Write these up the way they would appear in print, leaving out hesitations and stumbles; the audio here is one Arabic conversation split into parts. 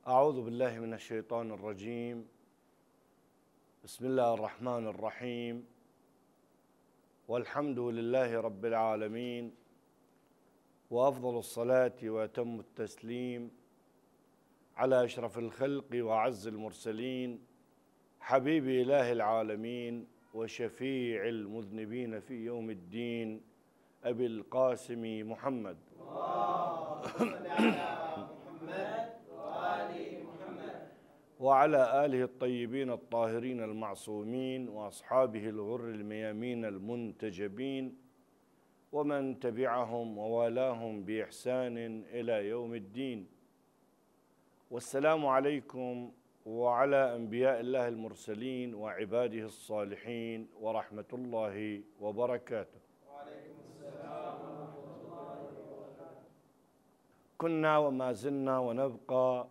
أعوذ بالله من الشيطان الرجيم. بسم الله الرحمن الرحيم، والحمد لله رب العالمين، وأفضل الصلاة وأتم التسليم على أشرف الخلق وأعز المرسلين، حبيب إله العالمين وشفيع المذنبين في يوم الدين، أبي القاسم محمد. اللهم صل على محمد وآل محمد وعلى آله الطيبين الطاهرين المعصومين وأصحابه الغر الميامين المنتجبين ومن تبعهم ووالاهم بإحسان إلى يوم الدين. والسلام عليكم وعلى أنبياء الله المرسلين وعباده الصالحين ورحمة الله وبركاته. وعليكم السلام ورحمة الله وبركاته. كنا وما زلنا ونبقى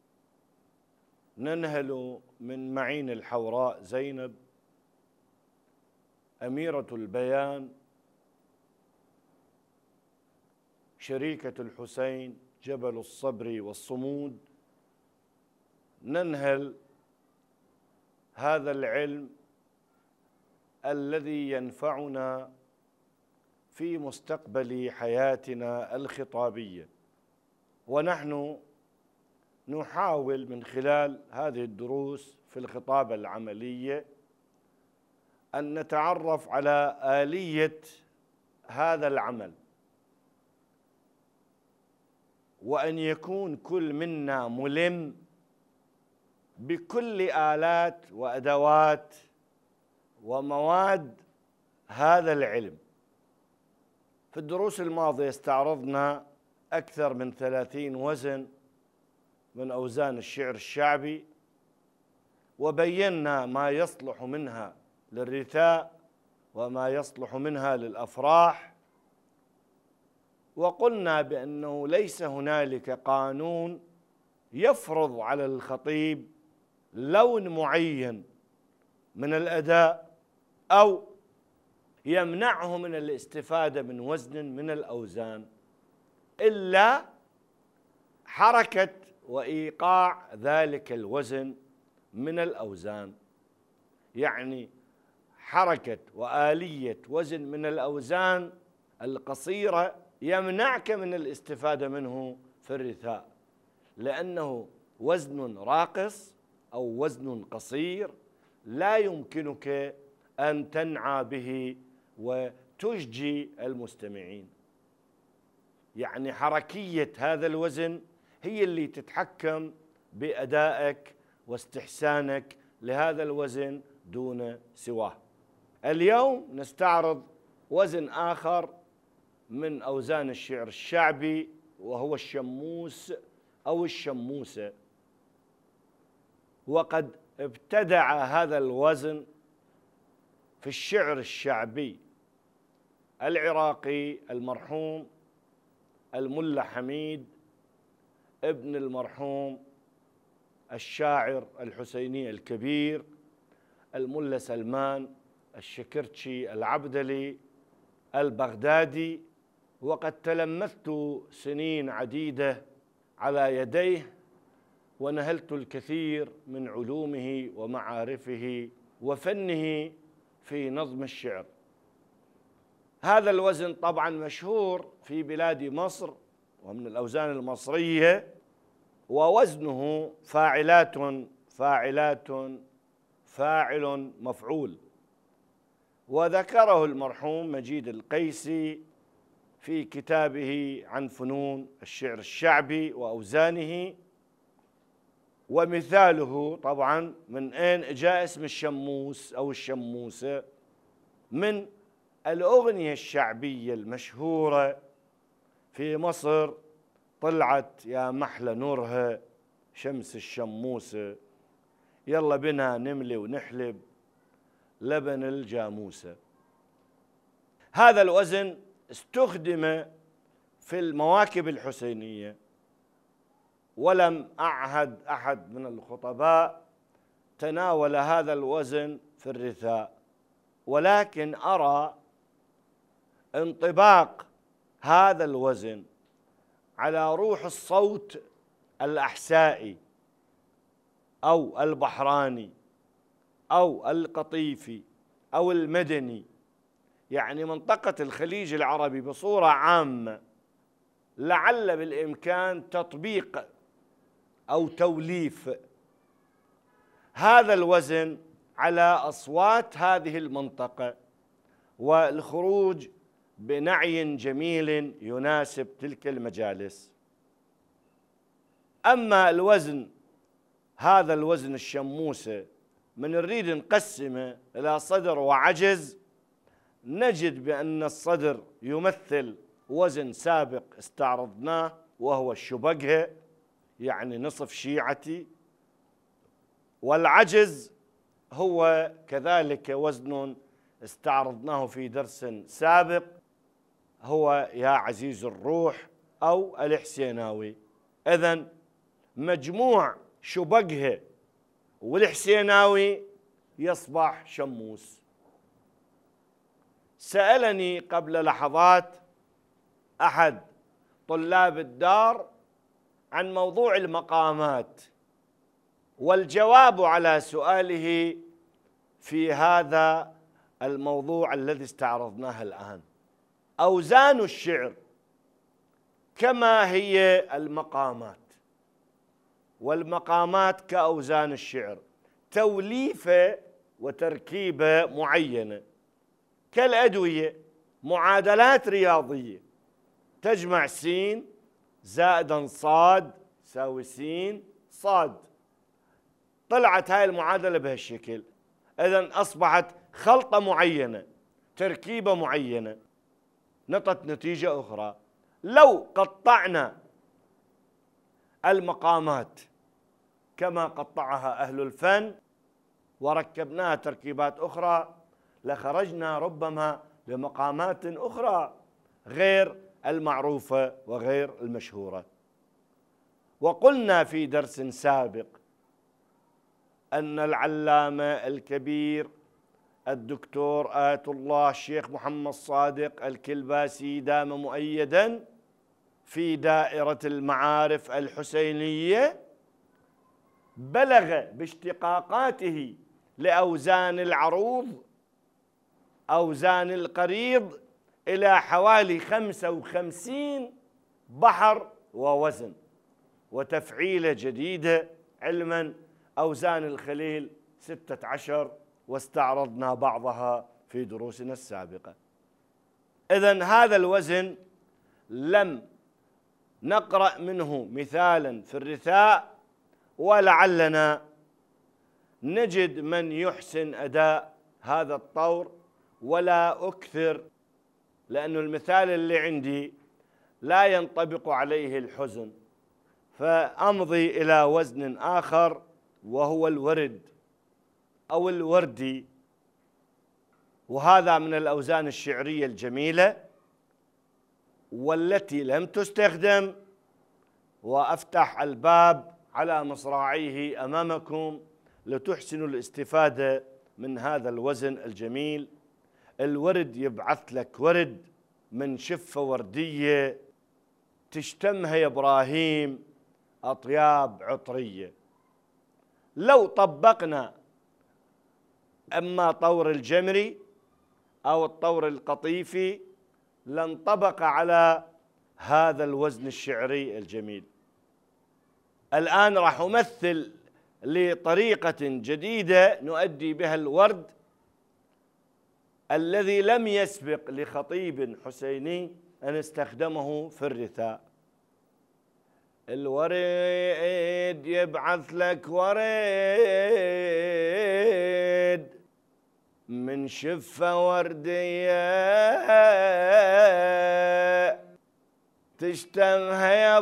ننهل من معين الحوراء زينب أميرة البيان، شريكة الحسين، جبل الصبر والصمود، ننهل هذا العلم الذي ينفعنا في مستقبل حياتنا الخطابية. ونحن نحاول من خلال هذه الدروس في الخطابة العملية أن نتعرف على آلية هذا العمل، وأن يكون كل منا ملم بكل آلات وأدوات ومواد هذا العلم. في الدروس الماضية استعرضنا أكثر من 30 وزن من أوزان الشعر الشعبي، وبينا ما يصلح منها للرثاء وما يصلح منها للأفراح، وقلنا بأنه ليس هنالك قانون يفرض على الخطيب لون معين من الأداء أو يمنعه من الاستفادة من وزن من الأوزان، إلا حركة وإيقاع ذلك الوزن من الأوزان. يعني حركة وآلية وزن من الأوزان القصيرة يمنعك من الاستفادة منه في الرثاء، لأنه وزن راقص أو وزن قصير لا يمكنك أن تنعى به وتشجي المستمعين. يعني حركية هذا الوزن هي اللي تتحكم بأدائك واستحسانك لهذا الوزن دون سواه. اليوم نستعرض وزن آخر من أوزان الشعر الشعبي، وهو الشموس أو الشموسة. وقد ابتدع هذا الوزن في الشعر الشعبي العراقي المرحوم الملا حميد ابن المرحوم الشاعر الحسيني الكبير الملا سلمان الشكرتشي العبدلي البغدادي. وقد تلمذت سنين عديدة على يديه ونهلت الكثير من علومه ومعارفه وفنه في نظم الشعر. هذا الوزن طبعا مشهور في بلاد مصر ومن الأوزان المصرية، ووزنه فاعلات فاعلات فاعل مفعول. وذكره المرحوم مجيد القيسي في كتابه عن فنون الشعر الشعبي وأوزانه. ومثاله طبعا من أين جاء اسم الشموس أو الشموسة؟ من الأغنية الشعبية المشهورة في مصر: طلعت يا محلى نورها شمس الشموسة، يلا بنا نملي ونحلب لبن الجاموسة. هذا الوزن استخدم في المواكب الحسينية، ولم أعهد أحد من الخطباء تناول هذا الوزن في الرثاء، ولكن أرى انطباق هذا الوزن على روح الصوت الأحسائي أو البحراني أو القطيفي أو المدني، يعني منطقة الخليج العربي بصورة عامة، لعل بالإمكان تطبيق أو توليف هذا الوزن على أصوات هذه المنطقة، والخروج بنعي جميل يناسب تلك المجالس. أما الوزن، هذا الوزن الشموسة، من نريد نقسمه إلى صدر وعجز، نجد بأن الصدر يمثل وزن سابق استعرضناه وهو الشبقة، يعني نصف شيعتي، والعجز هو كذلك وزن استعرضناه في درس سابق، هو يا عزيز الروح أو الحسيناوي. إذن مجموع شبقه والحسيناوي يصبح شموس. سألني قبل لحظات أحد طلاب الدار عن موضوع المقامات، والجواب على سؤاله في هذا الموضوع الذي استعرضناه الآن. أوزان الشعر كما هي المقامات، والمقامات كأوزان الشعر، توليفة وتركيبة معينة، كالأدوية، معادلات رياضية، تجمع س زائدا صاد يساوي س صاد، طلعت هاي المعادلة بهالشكل. إذن أصبحت خلطة معينة، تركيبة معينة، نطت نتيجة أخرى. لو قطعنا المقامات كما قطعها أهل الفن وركبناها تركيبات أخرى، لخرجنا ربما بمقامات أخرى غير المعروفة وغير المشهورة. وقلنا في درس سابق أن العلامة الكبير الدكتور آية الله الشيخ محمد صادق الكلباسي دام مؤيدا في دائرة المعارف الحسينية بلغ باشتقاقاته لأوزان العروض أوزان القريض إلى حوالي 55 بحر ووزن وتفعيلة جديدة. علما أوزان الخليل 16، واستعرضنا بعضها في دروسنا السابقة. إذن هذا الوزن لم نقرأ منه مثالا في الرثاء، ولعلنا نجد من يحسن أداء هذا الطور، ولا أكثر، لأن المثال اللي عندي لا ينطبق عليه الحزن، فأمضي إلى وزن آخر وهو الورد أو الوردي، وهذا من الأوزان الشعرية الجميلة والتي لم تستخدم، وأفتح الباب على مصراعيه أمامكم لتحسنوا الاستفادة من هذا الوزن الجميل. الورد يبعث لك ورد من شفة وردية تشتمها يا إبراهيم أطياب عطرية. لو طبقنا أما طور الجمري أو الطور القطيفي لانطبق على هذا الوزن الشعري الجميل. الآن راح أمثل لطريقة جديدة نؤدي بها الورد الذي لم يسبق لخطيب حسيني أن استخدمه في الرثاء. الورد يبعث لك ورد من شفة وردية تشتمها يا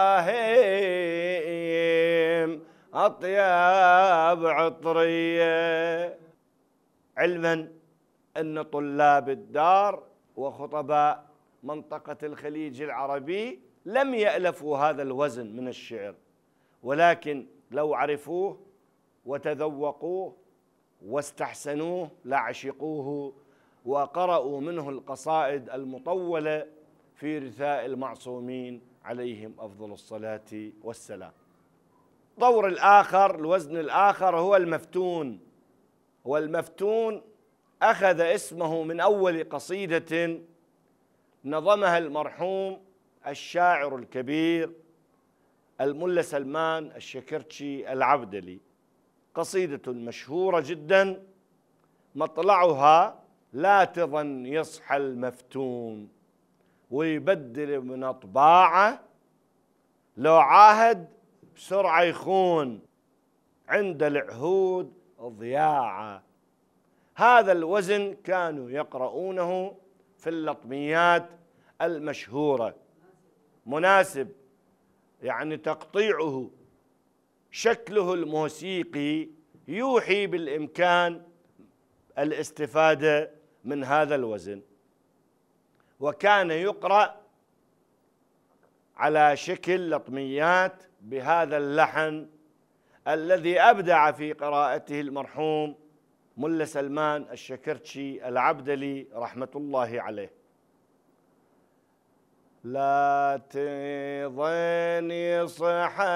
إبراهيم أطياب عطرية. علما أن طلاب الدار وخطباء منطقة الخليج العربي لم يألفوا هذا الوزن من الشعر، ولكن لو عرفوه وتذوقوه واستحسنوه لعشقوه وقرأوا منه القصائد المطولة في رثاء المعصومين عليهم أفضل الصلاة والسلام. الطور الآخر، الوزن الآخر هو المفتون. والمفتون أخذ اسمه من أول قصيدة نظمها المرحوم الشاعر الكبير الملا سلمان الشكرتشي العبدلي، قصيدة مشهورة جدا مطلعها: لا تظن يصحى المفتون ويبدل من أطباعه، لو عاهد بسرعة يخون، عند العهود ضياعه. هذا الوزن كانوا يقرؤونه في اللطميات المشهورة، مناسب، يعني تقطيعه، شكله الموسيقي يوحي بالإمكان الاستفادة من هذا الوزن. وكان يقرأ على شكل لطميات بهذا اللحن الذي أبدع في قراءته المرحوم ملا سلمان الشكرتشي العبدلي رحمة الله عليه. لا تظن يصحى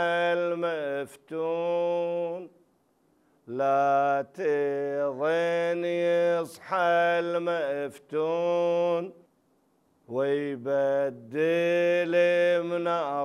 المفتون، لا تظن يصحى المفتون ويبدل من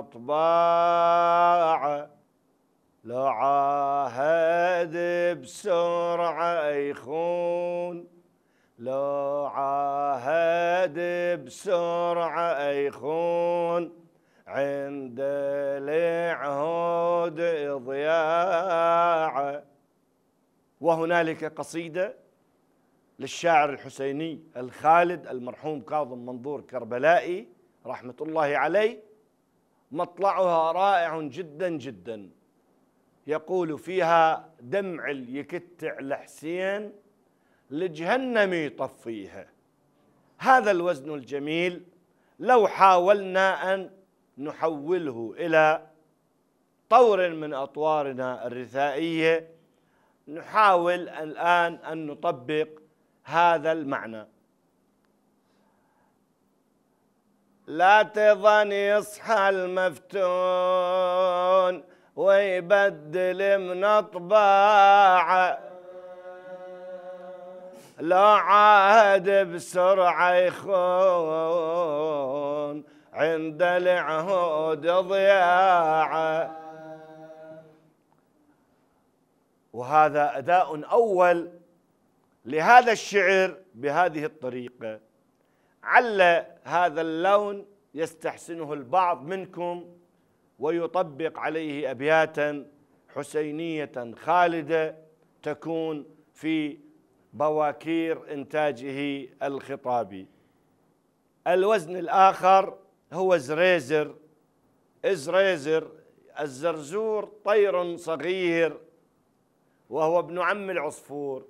أطباعه، لو عاهد بسرعة يخون، لو عاهد بسرعة يخون، عند العهود ضياعه. وهنالك قصيدة للشاعر الحسيني الخالد المرحوم كاظم منظور كربلائي رحمة الله عليه، مطلعها رائع جدا جدا، يقول فيها: دمع يكتع لحسين لجهنم يطفيها. هذا الوزن الجميل لو حاولنا أن نحوله إلى طور من أطوارنا الرثائية، نحاول الآن أن نطبق هذا المعنى. لا تظن يصحى المفتون ويبدل من أطباعه، لو عاهد بسرعة يخون، عند العهود ضياعه. وهذا أداء أول لهذا الشعر بهذه الطريقة. عل هذا اللون يستحسنه البعض منكم ويطبق عليه أبياتا حسينية خالدة تكون في بواكير إنتاجه الخطابي. الوزن الآخر هو زريزر. إزريزر الزرزور طير صغير وهو ابن عم العصفور،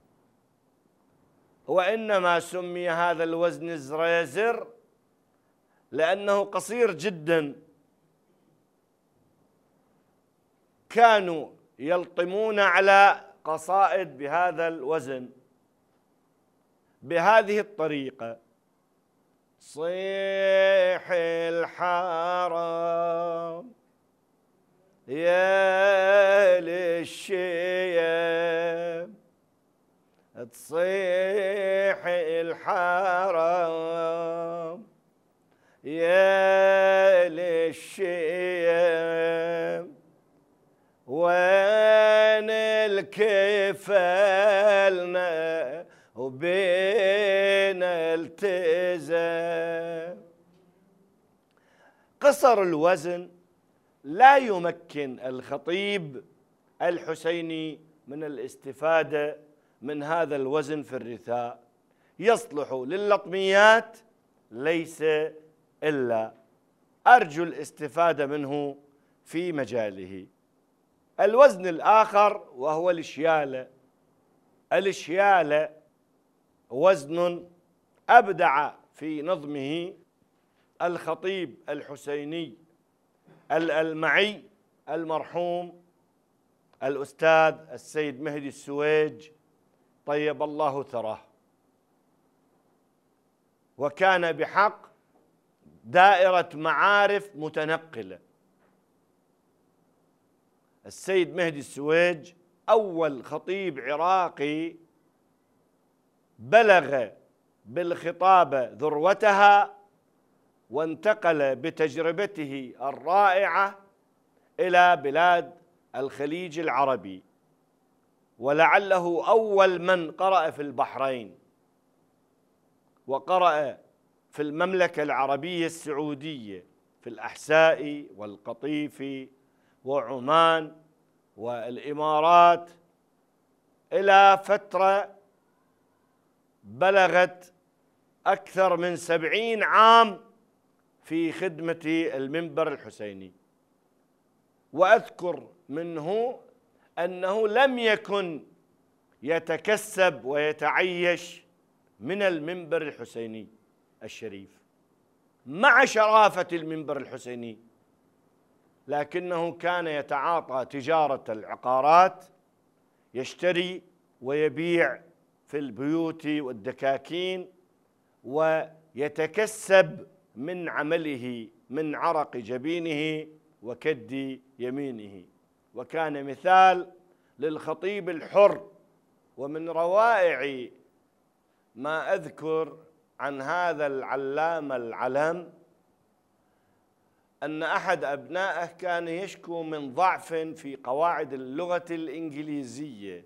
وإنما سمي هذا الوزن زريزر لأنه قصير جدا. كانوا يلطمون على قصائد بهذا الوزن بهذه الطريقة: صيح الحرام يا للشيم، تصيح الحرام يا للشيم، وين الكفلنا وبين التزام. قصر الوزن لا يمكن الخطيب الحسيني من الاستفادة من هذا الوزن في الرثاء، يصلح لللطميات ليس إلا. أرجو الاستفادة منه في مجاله. الوزن الآخر وهو الشيالة. الشيالة وزن أبدع في نظمه الخطيب الحسيني الألمعي المرحوم الأستاذ السيد مهدي السويج طيب الله ثراه، وكان بحق دائرة معارف متنقلة. السيد مهدي السويج أول خطيب عراقي بلغ بالخطابة ذروتها وانتقل بتجربته الرائعة إلى بلاد الخليج العربي، ولعله أول من قرأ في البحرين وقرأ في المملكة العربية السعودية في الأحساء والقطيف وعمان والإمارات إلى فترة بلغت أكثر من 70 عام في خدمة المنبر الحسيني. وأذكر منه أنه لم يكن يتكسب ويتعيش من المنبر الحسيني الشريف مع شرافة المنبر الحسيني، لكنه كان يتعاطى تجارة العقارات، يشتري ويبيع في البيوت والدكاكين، ويتكسب من عمله من عرق جبينه وكد يمينه، وكان مثال للخطيب الحر. ومن روائع ما أذكر عن هذا العلامة العلم أن أحد أبنائه كان يشكو من ضعف في قواعد اللغة الإنجليزية،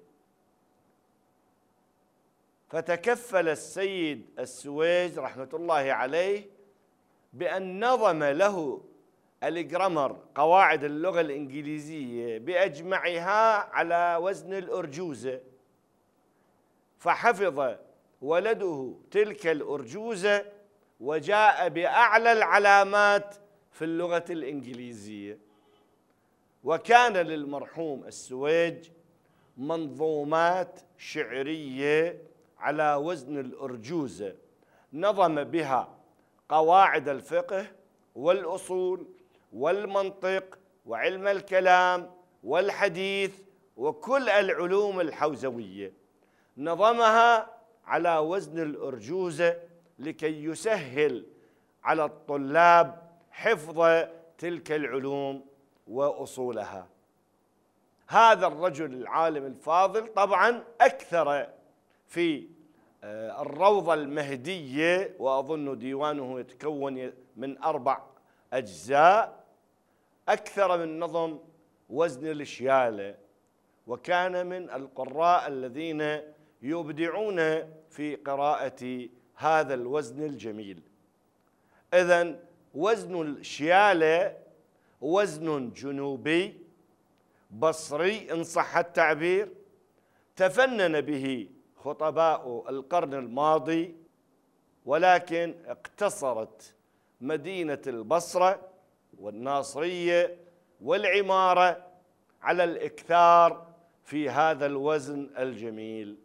فتكفل السيد السويج رحمة الله عليه بأن نظم له الجرامر قواعد اللغة الإنجليزية بأجمعها على وزن الأرجوزة، فحفظ ولده تلك الأرجوزة وجاء بأعلى العلامات في اللغة الإنجليزية. وكان للمرحوم السويج منظومات شعرية على وزن الأرجوزة نظم بها قواعد الفقه والأصول والمنطق وعلم الكلام والحديث وكل العلوم الحوزوية، نظمها على وزن الأرجوزة لكي يسهل على الطلاب حفظ تلك العلوم وأصولها. هذا الرجل العالم الفاضل طبعا أكثر في الروضة المهدية، وأظن ديوانه يتكون من 4 أجزاء، أكثر من نظم وزن الشيالة، وكان من القراء الذين يبدعون في قراءة هذا الوزن الجميل. إذن وزن الشيالة وزن جنوبي بصري إن صح التعبير، تفنن به خطباء القرن الماضي، ولكن اقتصرت مدينة البصرة والناصرية والعمارة على الإكثار في هذا الوزن الجميل،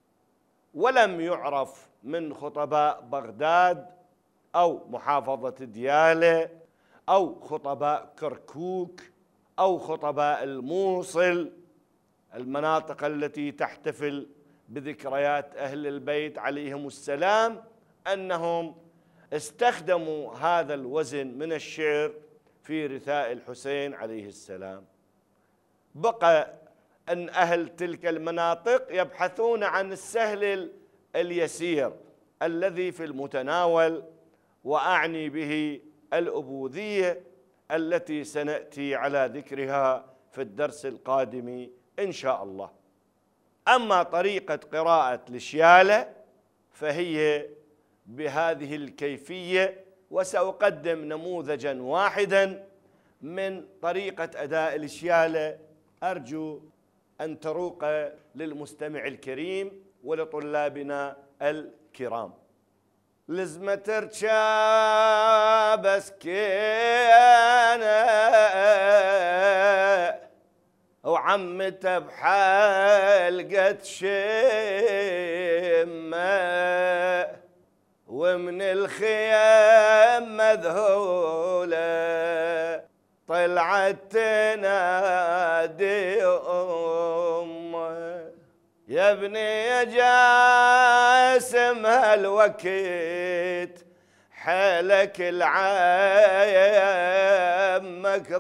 ولم يعرف من خطباء بغداد أو محافظة ديالى أو خطباء كركوك أو خطباء الموصل، المناطق التي تحتفل بذكريات أهل البيت عليهم السلام، أنهم استخدموا هذا الوزن من الشعر في رثاء الحسين عليه السلام. بقى أن أهل تلك المناطق يبحثون عن السهل اليسير الذي في المتناول، وأعني به الأبوذية التي سنأتي على ذكرها في الدرس القادم إن شاء الله. أما طريقة قراءة الشيالة فهي بهذه الكيفية، وسأقدم نموذجا واحدا من طريقة أداء الشيالة، أرجو أن تروق للمستمع الكريم ولطلابنا الكرام. لزمة تركب سكينة وعمته بحلقة شمة، ومن الخيام مذهولة طلعت تنادي أمه، يا ابني يا جاسم هالوقت حيلك العامك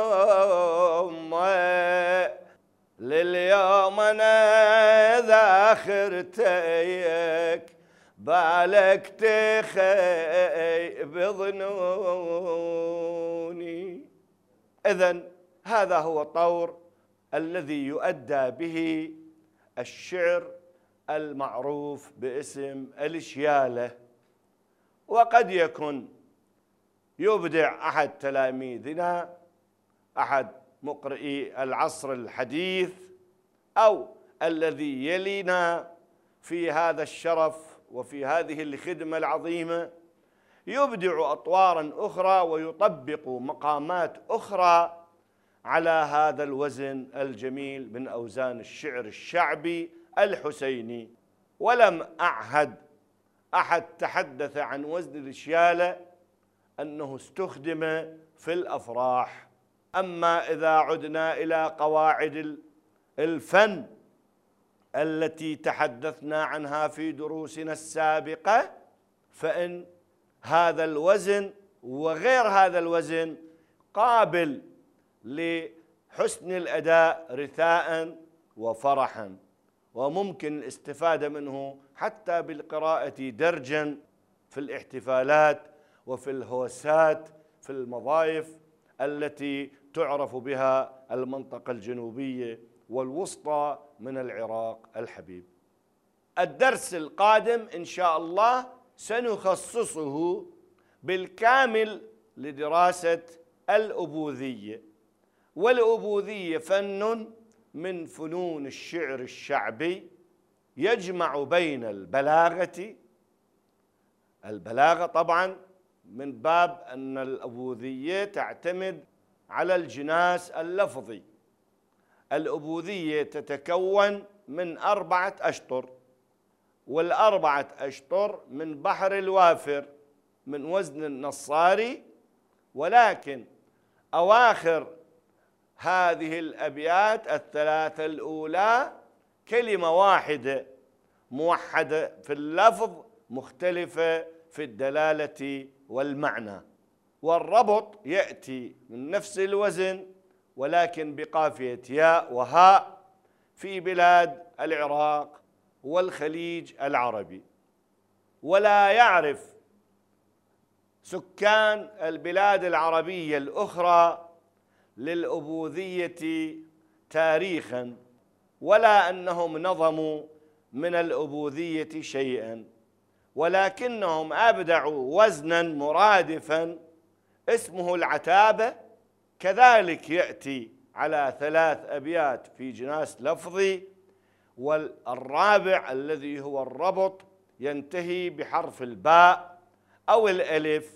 ضمه لليوم انا ذاخر تيك بالك تخيب ظنوني. إذن هذا هو الطور الذي يؤدى به الشعر المعروف باسم الشيالة. وقد يكون يبدع أحد تلاميذنا، أحد مقرئي العصر الحديث أو الذي يلينا في هذا الشرف وفي هذه الخدمة العظيمة، يبدع أطوارا أخرى ويطبق مقامات أخرى على هذا الوزن الجميل من أوزان الشعر الشعبي الحسيني. ولم أعهد أحد تحدث عن وزن الشيالة أنه استخدم في الأفراح. أما إذا عدنا إلى قواعد الفن التي تحدثنا عنها في دروسنا السابقة، فإن هذا الوزن وغير هذا الوزن قابل لحسن الأداء رثاء وفرحا، وممكن الاستفادة منه حتى بالقراءة درجا في الاحتفالات وفي الهوسات في المضايف التي تعرف بها المنطقة الجنوبية والوسطى من العراق الحبيب. الدرس القادم إن شاء الله سنخصصه بالكامل لدراسة الأبوذية. والأبوذية فن من فنون الشعر الشعبي يجمع بين البلاغة طبعا من باب أن الأبوذية تعتمد على الجناس اللفظي. الأبوذية تتكون من 4 أشطر، والأربعة أشطر من بحر الوافر من وزن النصاري، ولكن أواخر هذه الأبيات الثلاثة الأولى كلمة واحدة موحدة في اللفظ مختلفة في الدلالة والمعنى، والربط يأتي من نفس الوزن ولكن بقافية ياء وهاء في بلاد العراق والخليج العربي. ولا يعرف سكان البلاد العربية الأخرى للأبوذية تاريخا، ولا أنهم نظموا من الأبوذية شيئا، ولكنهم أبدعوا وزنا مرادفا اسمه العتابة، كذلك يأتي على 3 أبيات في جناس لفظي، والرابع الذي هو الربط ينتهي بحرف الباء أو الألف.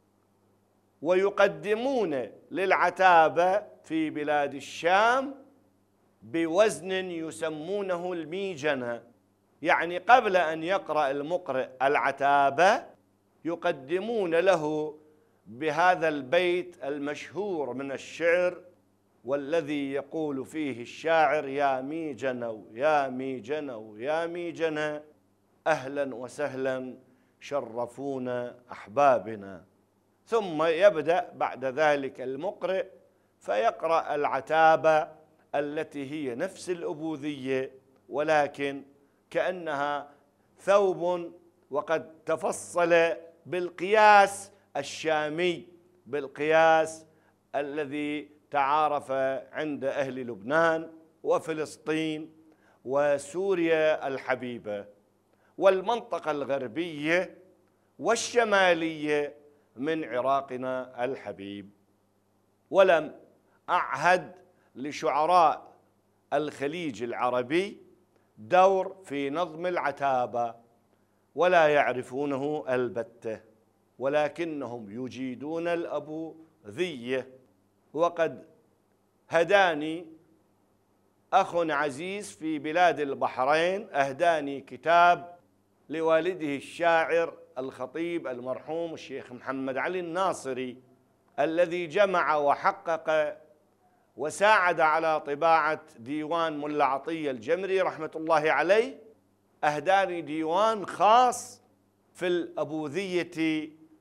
ويقدمون للعتابة في بلاد الشام بوزن يسمونه الميجنة، يعني قبل أن يقرأ المقرئ العتابة يقدمون له بهذا البيت المشهور من الشعر، والذي يقول فيه الشاعر: يا ميجنوا يا ميجنوا يا ميجنة، أهلا وسهلا شرفونا أحبابنا. ثم يبدأ بعد ذلك المقرئ فيقرأ العتابة التي هي نفس الأبوذية، ولكن كأنها ثوب وقد تفصل بالقياس الشامي، بالقياس الذي تعارف عند أهل لبنان وفلسطين وسوريا الحبيبة والمنطقة الغربية والشمالية من عراقنا الحبيب. ولم أعهد لشعراء الخليج العربي دور في نظم العتابة ولا يعرفونه البتة، ولكنهم يجيدون الأبوذية. وقد هداني أخ عزيز في بلاد البحرين، أهداني كتاب لوالده الشاعر الخطيب المرحوم الشيخ محمد علي الناصري، الذي جمع وحقق وساعد على طباعة ديوان ملا عطية الجمري رحمة الله عليه. أهداني ديوان خاص في الأبوذية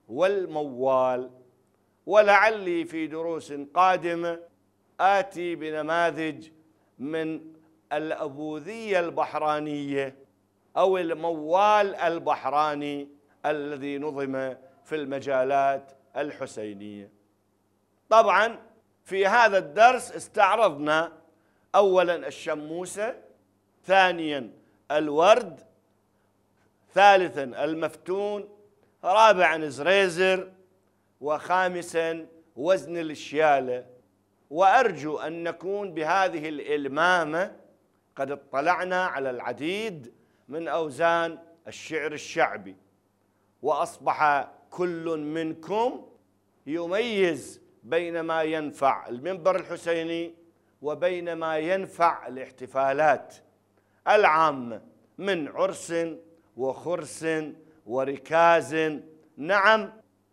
والموال. ولعلي في دروس قادمة آتي بنماذج من الأبوذية البحرانية أو الموال البحراني الذي نظم في المجالات الحسينية. طبعا في هذا الدرس استعرضنا أولا الشموسة، ثانيا الورد، ثالثا المفتون، رابعا زريزر، وخامسا وزن الشيالة. وأرجو أن نكون بهذه الإلمامة قد اطلعنا على العديد من أوزان الشعر الشعبي، وأصبح كل منكم يميز بين ما ينفع المنبر الحسيني وبين ما ينفع الاحتفالات العامة من عرس وخرس وركاز، نعم،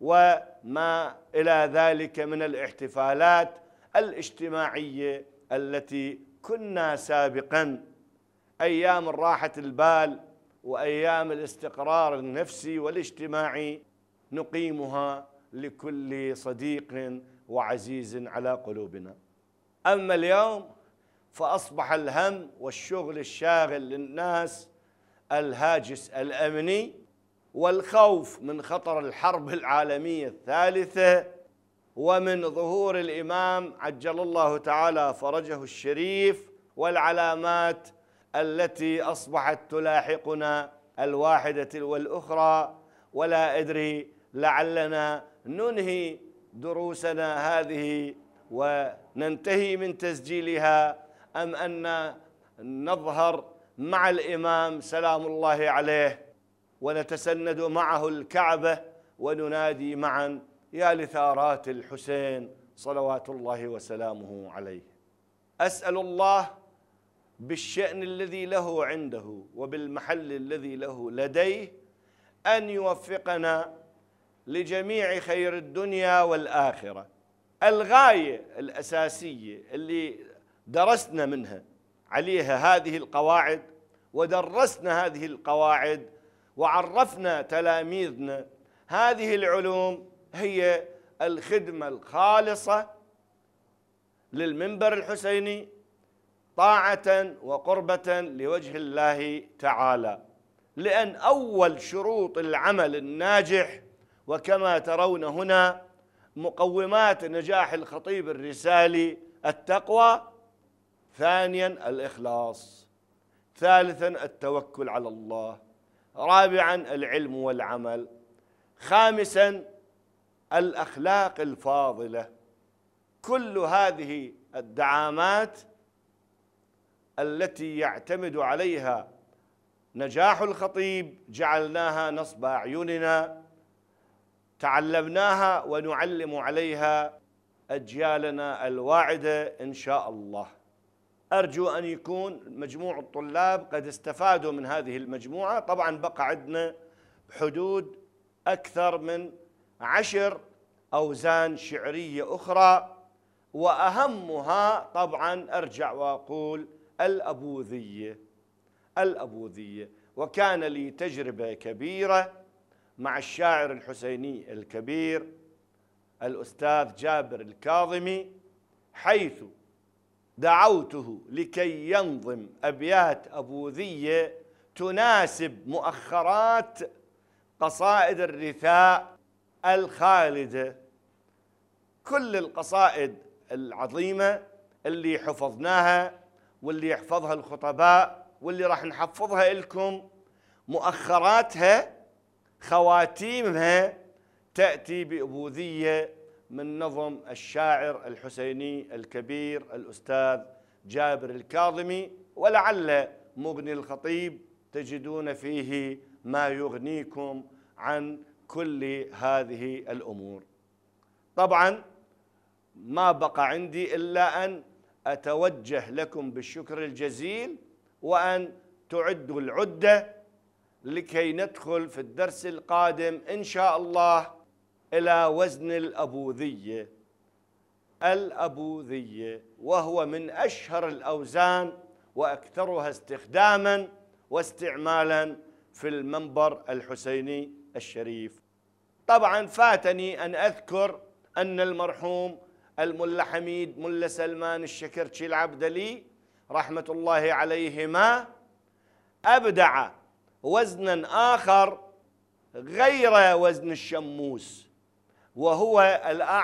وما إلى ذلك من الاحتفالات الاجتماعية التي كنا سابقا أيام الراحة البال وأيام الاستقرار النفسي والاجتماعي نقيمها لكل صديق وعزيز على قلوبنا. أما اليوم فأصبح الهم والشغل الشاغل للناس الهاجس الأمني والخوف من خطر الحرب العالمية الثالثة ومن ظهور الإمام عجل الله تعالى فرجه الشريف والعلامات التي أصبحت تلاحقنا الواحدة والأخرى، ولا أدري لعلنا ننهي دروسنا هذه وننتهي من تسجيلها أم أن نظهر مع الإمام سلام الله عليه ونتسند معه الكعبة وننادي معا يا لثارات الحسين صلوات الله وسلامه عليه. أسأل الله بالشأن الذي له عنده وبالمحل الذي له لديه أن يوفقنا لجميع خير الدنيا والآخرة. الغاية الأساسية اللي درسنا منها عليها هذه القواعد ودرسنا هذه القواعد وعرفنا تلاميذنا هذه العلوم هي الخدمة الخالصة للمنبر الحسيني طاعة وقربة لوجه الله تعالى، لأن أول شروط العمل الناجح وكما ترون هنا مقومات نجاح الخطيب الرسالي التقوى، ثانيا الإخلاص، ثالثا التوكل على الله، رابعا العلم والعمل، خامسا الأخلاق الفاضلة. كل هذه الدعامات التي يعتمد عليها نجاح الخطيب جعلناها نصب أعيننا، تعلمناها ونعلم عليها أجيالنا الواعدة إن شاء الله. أرجو أن يكون مجموع الطلاب قد استفادوا من هذه المجموعة. طبعا بقى عندنا حدود أكثر من 10 أوزان شعرية أخرى، وأهمها طبعا أرجع وأقول الأبوذية. وكان لي تجربة كبيرة مع الشاعر الحسيني الكبير الأستاذ جابر الكاظمي، حيث دعوته لكي ينظم أبيات أبوذية تناسب مؤخرات قصائد الرثاء الخالدة. كل القصائد العظيمة اللي حفظناها واللي يحفظها الخطباء واللي راح نحفظها لكم مؤخراتها خواتيمها تأتي بأبوذية من نظم الشاعر الحسيني الكبير الأستاذ جابر الكاظمي، ولعل مغني الخطيب تجدون فيه ما يغنيكم عن كل هذه الأمور. طبعا ما بقى عندي إلا أن أتوجه لكم بالشكر الجزيل وأن تعدوا العدة لكي ندخل في الدرس القادم إن شاء الله إلى وزن الأبوذية، وهو من أشهر الأوزان وأكثرها استخداما واستعمالا في المنبر الحسيني الشريف. طبعا فاتني أن أذكر أن المرحوم الملا حميد ملا سلمان الشكرتشي العبدلي رحمة الله عليهما أبدع وزنا آخر غير وزن الشموس، وهو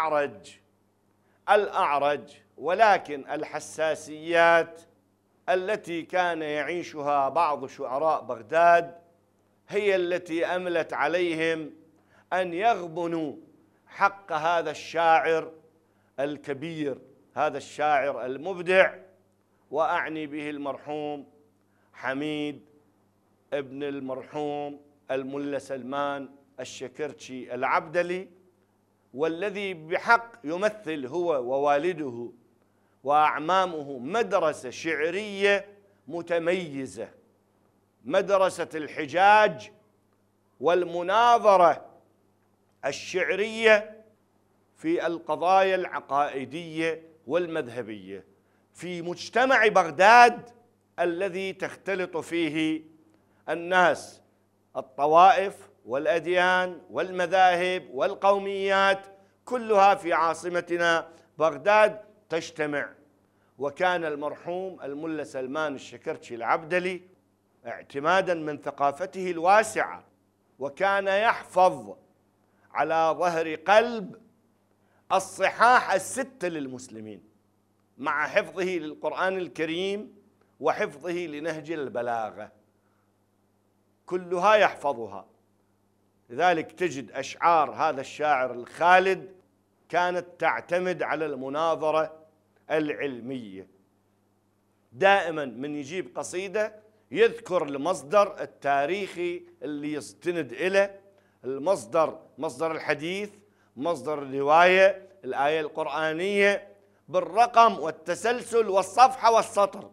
الأعرج، ولكن الحساسيات التي كان يعيشها بعض شعراء بغداد هي التي أملت عليهم أن يغبنوا حق هذا الشاعر الكبير، هذا الشاعر المبدع، وأعني به المرحوم حميد ابن المرحوم الملا سلمان الشكرتشي العبدلي، والذي بحق يمثل هو ووالده وأعمامه مدرسة شعرية متميزة، مدرسة الحجاج والمناظرة الشعرية في القضايا العقائدية والمذهبية في مجتمع بغداد الذي تختلط فيه الناس، الطوائف والأديان والمذاهب والقوميات كلها في عاصمتنا بغداد تجتمع. وكان المرحوم الملا سلمان الشكرتشي العبدلي اعتمادا من ثقافته الواسعة، وكان يحفظ على ظهر قلب الصحاح الستة للمسلمين، مع حفظه للقرآن الكريم وحفظه لنهج البلاغة، كلها يحفظها. لذلك تجد أشعار هذا الشاعر الخالد كانت تعتمد على المناظرة العلمية. دائما من يجيب قصيدة يذكر المصدر التاريخي اللي يستند إليه، مصدر الحديث، مصدر الرواية، الآية القرآنية، بالرقم والتسلسل والصفحة والسطر.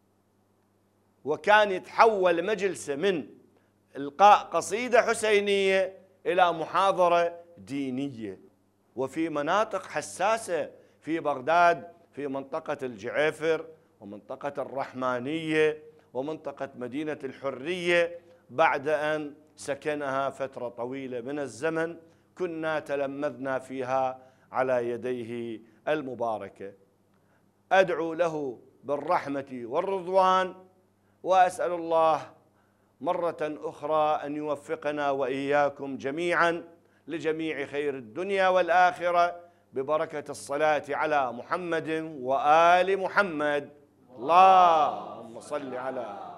وكان يتحول مجلسه من إلقاء قصيدة حسينية إلى محاضرة دينية. وفي مناطق حساسة في بغداد، في منطقة الجعيفر ومنطقة الرحمانية ومنطقة مدينة الحرية، بعد أن سكنها فترة طويلة من الزمن، كنا تلمذنا فيها على يديه المباركة. أدعو له بالرحمة والرضوان، وأسأل الله مرة أخرى أن يوفقنا وإياكم جميعا لجميع خير الدنيا والآخرة ببركة الصلاة على محمد وآل محمد. اللهم صل على